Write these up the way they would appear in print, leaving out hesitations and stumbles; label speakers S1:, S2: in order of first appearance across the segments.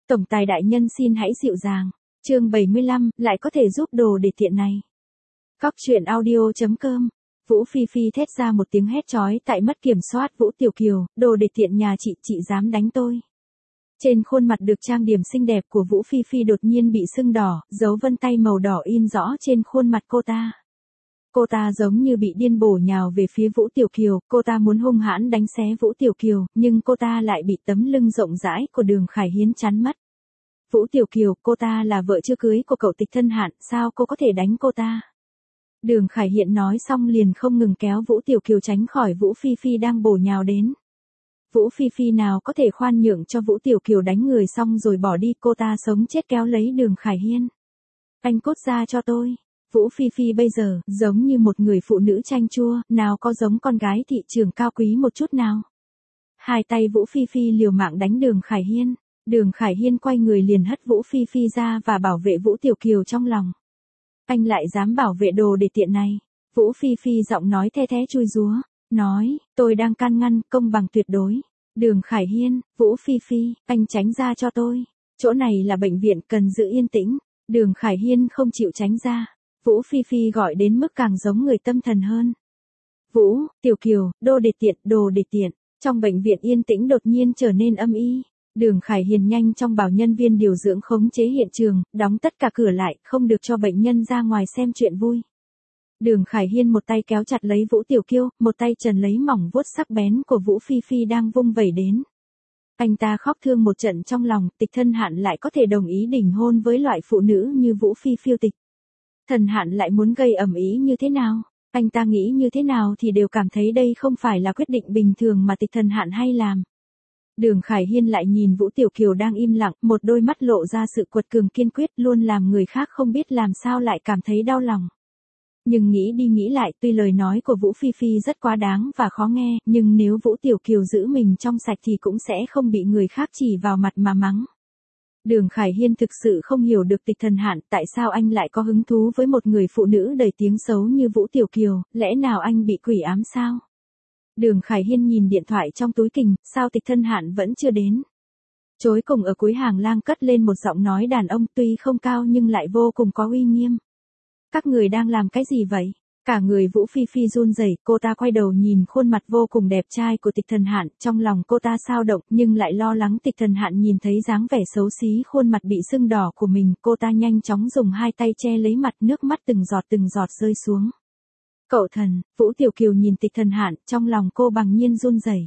S1: Tổng tài đại nhân xin hãy dịu dàng. Chương 75, lại có thể giúp đồ để tiện này. Cóc truyện audio.com. Vũ Phi Phi thét ra một tiếng hét chói tại mất kiểm soát. Vũ Tiểu Kiều, đồ để tiện nhà chị dám đánh tôi. Trên khuôn mặt được trang điểm xinh đẹp của Vũ Phi Phi đột nhiên bị sưng đỏ, dấu vân tay màu đỏ in rõ trên khuôn mặt cô ta. Cô ta giống như bị điên bổ nhào về phía Vũ Tiểu Kiều, cô ta muốn hung hãn đánh xé Vũ Tiểu Kiều, nhưng cô ta lại bị tấm lưng rộng rãi của Đường Khải Hiên chắn mất. Vũ Tiểu Kiều, cô ta là vợ chưa cưới của cậu Tịch Thân Hạn, sao cô có thể đánh cô ta? Đường Khải Hiên nói xong liền không ngừng kéo Vũ Tiểu Kiều tránh khỏi Vũ Phi Phi đang bổ nhào đến. Vũ Phi Phi nào có thể khoan nhượng cho Vũ Tiểu Kiều đánh người xong rồi bỏ đi, cô ta sống chết kéo lấy Đường Khải Hiên. Anh cút ra cho tôi. Vũ Phi Phi bây giờ, giống như một người phụ nữ chanh chua, nào có giống con gái thị trường cao quý một chút nào. Hai tay Vũ Phi Phi liều mạng đánh Đường Khải Hiên. Đường Khải Hiên quay người liền hất Vũ Phi Phi ra và bảo vệ Vũ Tiểu Kiều trong lòng. Anh lại dám bảo vệ đồ để tiện này. Vũ Phi Phi giọng nói the thé chui rúa. Nói, tôi đang can ngăn, công bằng tuyệt đối. Đường Khải Hiên, Vũ Phi Phi, anh tránh ra cho tôi. Chỗ này là bệnh viện, cần giữ yên tĩnh. Đường Khải Hiên không chịu tránh ra. Vũ Phi Phi gọi đến mức càng giống người tâm thần hơn. Vũ, Tiểu Kiều, đồ để tiện. Trong bệnh viện yên tĩnh đột nhiên trở nên âm y. Đường Khải Hiên nhanh chóng bảo nhân viên điều dưỡng khống chế hiện trường, đóng tất cả cửa lại, không được cho bệnh nhân ra ngoài xem chuyện vui. Đường Khải Hiên một tay kéo chặt lấy Vũ Tiểu Kiều, một tay trần lấy mỏng vuốt sắc bén của Vũ Phi Phi đang vung vẩy đến. Anh ta khóc thương một trận trong lòng, Tịch Thân Hạn lại có thể đồng ý đính hôn với loại phụ nữ như Vũ Phi Phiêu Tịch. Thần Hạn lại muốn gây ầm ĩ như thế nào? Anh ta nghĩ như thế nào thì đều cảm thấy đây không phải là quyết định bình thường mà Tịch Thần Hạn hay làm. Đường Khải Hiên lại nhìn Vũ Tiểu Kiều đang im lặng, một đôi mắt lộ ra sự quật cường kiên quyết, luôn làm người khác không biết làm sao lại cảm thấy đau lòng. Nhưng nghĩ đi nghĩ lại, tuy lời nói của Vũ Phi Phi rất quá đáng và khó nghe, nhưng nếu Vũ Tiểu Kiều giữ mình trong sạch thì cũng sẽ không bị người khác chỉ vào mặt mà mắng. Đường Khải Hiên thực sự không hiểu được Tịch Thần Hạn, tại sao anh lại có hứng thú với một người phụ nữ đầy tiếng xấu như Vũ Tiểu Kiều, lẽ nào anh bị quỷ ám sao? Đường Khải Hiên nhìn điện thoại trong túi kình, sao Tịch Thân Hạn vẫn chưa đến? Chối cùng ở cuối hàng lang cất lên một giọng nói đàn ông tuy không cao nhưng lại vô cùng có uy nghiêm. Các người đang làm cái gì vậy? Cả người Vũ Phi Phi run rẩy, cô ta quay đầu nhìn khuôn mặt vô cùng đẹp trai của Tịch Thần Hạn, trong lòng cô ta xao động nhưng lại lo lắng Tịch Thần Hạn nhìn thấy dáng vẻ xấu xí khuôn mặt bị sưng đỏ của mình, cô ta nhanh chóng dùng hai tay che lấy mặt, nước mắt từng giọt rơi xuống. Cậu thần, Vũ Tiểu Kiều nhìn Tịch Thần Hạn, trong lòng cô bằng nhiên run rẩy.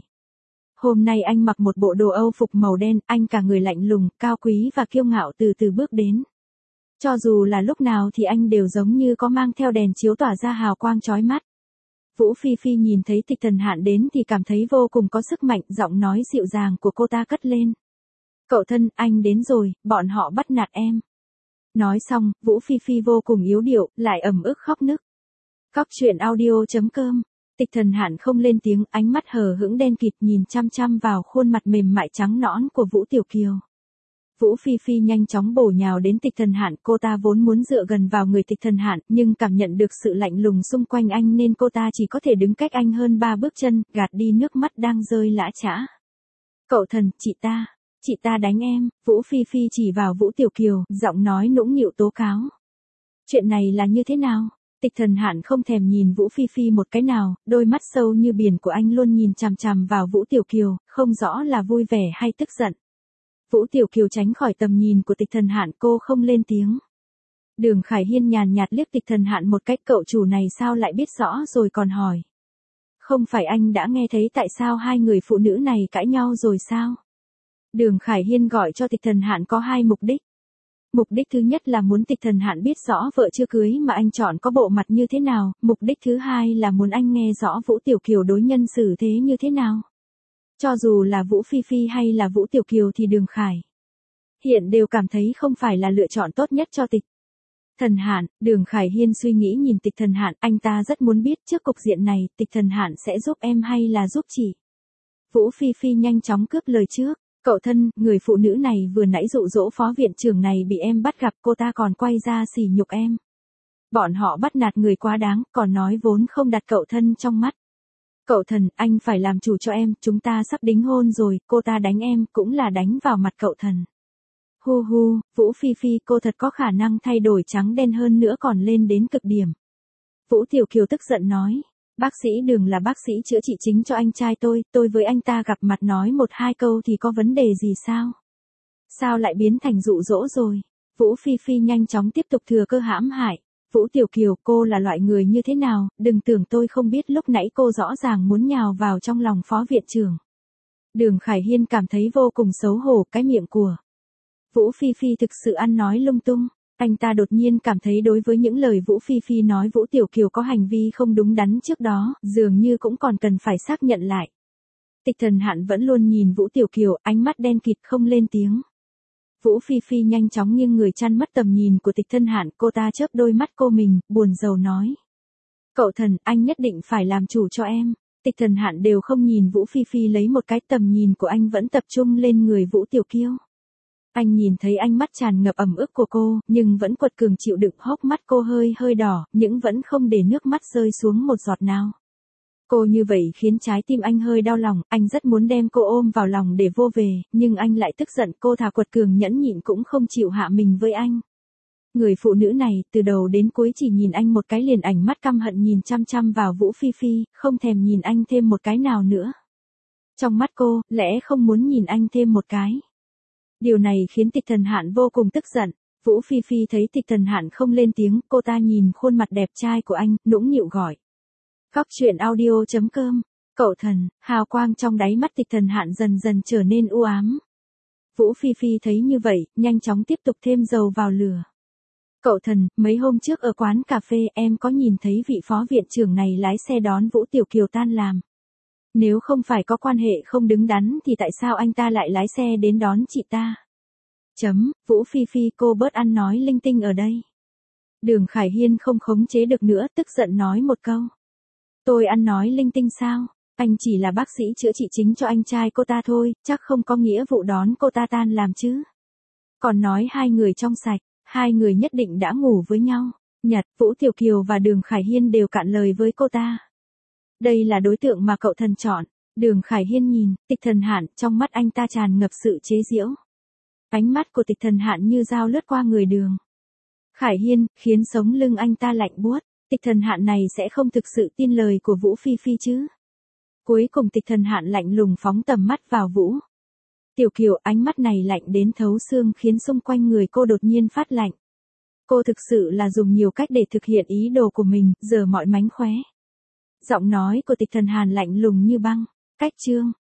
S1: Hôm nay anh mặc một bộ đồ Âu phục màu đen, anh cả người lạnh lùng, cao quý và kiêu ngạo từ từ bước đến. Cho dù là lúc nào thì anh đều giống như có mang theo đèn chiếu tỏa ra hào quang chói mắt. Vũ Phi Phi nhìn thấy Tịch Thần Hạn đến thì cảm thấy vô cùng có sức mạnh, giọng nói dịu dàng của cô ta cất lên. Cậu thân, anh đến rồi, bọn họ bắt nạt em. Nói xong, Vũ Phi Phi vô cùng yếu điệu, lại ầm ức khóc nức. Cóc truyện audio.com. Tịch Thần Hạn không lên tiếng, ánh mắt hờ hững đen kịt nhìn chăm chăm vào khuôn mặt mềm mại trắng nõn của Vũ Tiểu Kiều. Vũ Phi Phi nhanh chóng bổ nhào đến Tịch Thần Hạn, cô ta vốn muốn dựa gần vào người Tịch Thần Hạn, nhưng cảm nhận được sự lạnh lùng xung quanh anh nên cô ta chỉ có thể đứng cách anh hơn 3 bước chân, gạt đi nước mắt đang rơi lã chã. Cậu thần, chị ta đánh em. Vũ Phi Phi chỉ vào Vũ Tiểu Kiều, giọng nói nũng nịu tố cáo. Chuyện này là như thế nào? Tịch Thần Hạn không thèm nhìn Vũ Phi Phi một cái nào, đôi mắt sâu như biển của anh luôn nhìn chằm chằm vào Vũ Tiểu Kiều, không rõ là vui vẻ hay tức giận. Vũ Tiểu Kiều tránh khỏi tầm nhìn của Tịch Thần Hạn, cô không lên tiếng. Đường Khải Hiên nhàn nhạt liếc Tịch Thần Hạn một cách, cậu chủ này sao lại biết rõ rồi còn hỏi. Không phải anh đã nghe thấy tại sao hai người phụ nữ này cãi nhau rồi sao? Đường Khải Hiên gọi cho Tịch Thần Hạn có hai mục đích. Mục đích thứ nhất là muốn Tịch Thần Hạn biết rõ vợ chưa cưới mà anh chọn có bộ mặt như thế nào, mục đích thứ hai là muốn anh nghe rõ Vũ Tiểu Kiều đối nhân xử thế như thế nào. Cho dù là Vũ Phi Phi hay là Vũ Tiểu Kiều thì Đường Khải Hiên đều cảm thấy không phải là lựa chọn tốt nhất cho Tịch Thần Hạn. Đường Khải Hiên suy nghĩ nhìn Tịch Thần Hạn, anh ta rất muốn biết trước cục diện này, Tịch Thần Hạn sẽ giúp em hay là giúp chị. Vũ Phi Phi nhanh chóng cướp lời trước. Cậu thân, người phụ nữ này vừa nãy dụ dỗ phó viện trưởng này bị em bắt gặp, cô ta còn quay ra sỉ nhục em. Bọn họ bắt nạt người quá đáng, còn nói vốn không đặt cậu thân trong mắt. Cậu thần, anh phải làm chủ cho em, chúng ta sắp đính hôn rồi, cô ta đánh em cũng là đánh vào mặt cậu thần. Hu hu, Vũ Phi Phi cô thật có khả năng thay đổi trắng đen hơn nữa còn lên đến cực điểm. Vũ Tiểu Kiều tức giận nói. Bác sĩ Đường là bác sĩ chữa trị chính cho anh trai tôi với anh ta gặp mặt nói một hai câu thì có vấn đề gì sao? Sao lại biến thành dụ dỗ rồi? Vũ Phi Phi nhanh chóng tiếp tục thừa cơ hãm hại. Vũ Tiểu Kiều, cô là loại người như thế nào, đừng tưởng tôi không biết lúc nãy cô rõ ràng muốn nhào vào trong lòng phó viện trưởng. Đường Khải Hiên cảm thấy vô cùng xấu hổ cái miệng của Vũ Phi Phi thực sự ăn nói lung tung. Anh ta đột nhiên cảm thấy đối với những lời Vũ Phi Phi nói Vũ Tiểu Kiều có hành vi không đúng đắn trước đó, dường như cũng còn cần phải xác nhận lại. Tịch Thần Hạn vẫn luôn nhìn Vũ Tiểu Kiều, ánh mắt đen kịt không lên tiếng. Vũ Phi Phi nhanh chóng nghiêng người chăn mất tầm nhìn của Tịch Thân Hạn, cô ta chớp đôi mắt cô mình, buồn rầu nói. Cậu thần, anh nhất định phải làm chủ cho em. Tịch Thần Hạn đều không nhìn Vũ Phi Phi lấy một cái, tầm nhìn của anh vẫn tập trung lên người Vũ Tiểu Kiều. Anh nhìn thấy ánh mắt tràn ngập ẩm ức của cô, nhưng vẫn quật cường chịu đựng, hốc mắt cô hơi đỏ, nhưng vẫn không để nước mắt rơi xuống một giọt nào. Cô như vậy khiến trái tim anh hơi đau lòng, anh rất muốn đem cô ôm vào lòng để vô về, nhưng anh lại tức giận, cô thà quật cường nhẫn nhịn cũng không chịu hạ mình với anh. Người phụ nữ này, từ đầu đến cuối chỉ nhìn anh một cái liền ảnh mắt căm hận nhìn chăm chăm vào Vũ Phi Phi, không thèm nhìn anh thêm một cái nào nữa. Trong mắt cô, lẽ không muốn nhìn anh thêm một cái. Điều này khiến Tịch Thần Hạn vô cùng tức giận. Vũ Phi Phi thấy Tịch Thần Hạn không lên tiếng, cô ta nhìn khuôn mặt đẹp trai của anh, nũng nịu gọi. Góc truyện audio.com. Cậu thần, hào quang trong đáy mắt Tịch Thần Hạn dần dần trở nên u ám. Vũ Phi Phi thấy như vậy, nhanh chóng tiếp tục thêm dầu vào lửa. Cậu thần, mấy hôm trước ở quán cà phê em có nhìn thấy vị phó viện trưởng này lái xe đón Vũ Tiểu Kiều tan làm. Nếu không phải có quan hệ không đứng đắn thì tại sao anh ta lại lái xe đến đón chị ta? Vũ Phi Phi cô bớt ăn nói linh tinh ở đây. Đường Khải Hiên không khống chế được nữa, tức giận nói một câu. Tôi ăn nói linh tinh sao? Anh chỉ là bác sĩ chữa trị chính cho anh trai cô ta thôi, chắc không có nghĩa vụ đón cô ta tan làm chứ. Còn nói hai người trong sạch, hai người nhất định đã ngủ với nhau. Nhật, Vũ Tiểu Kiều và Đường Khải Hiên đều cạn lời với cô ta. Đây là đối tượng mà cậu thần chọn. Đường Khải Hiên nhìn, Tịch Thần Hạn, trong mắt anh ta tràn ngập sự chế giễu. Ánh mắt của Tịch Thần Hạn như dao lướt qua người Đường Khải Hiên, khiến sống lưng anh ta lạnh buốt. Tịch Thần Hạn này sẽ không thực sự tin lời của Vũ Phi Phi chứ. Cuối cùng Tịch Thần Hạn lạnh lùng phóng tầm mắt vào Vũ Tiểu Kiều, ánh mắt này lạnh đến thấu xương khiến xung quanh người cô đột nhiên phát lạnh. Cô thực sự là dùng nhiều cách để thực hiện ý đồ của mình, giở mọi mánh khóe. Giọng nói của Tịch Thần Hàn lạnh lùng như băng. Cách chương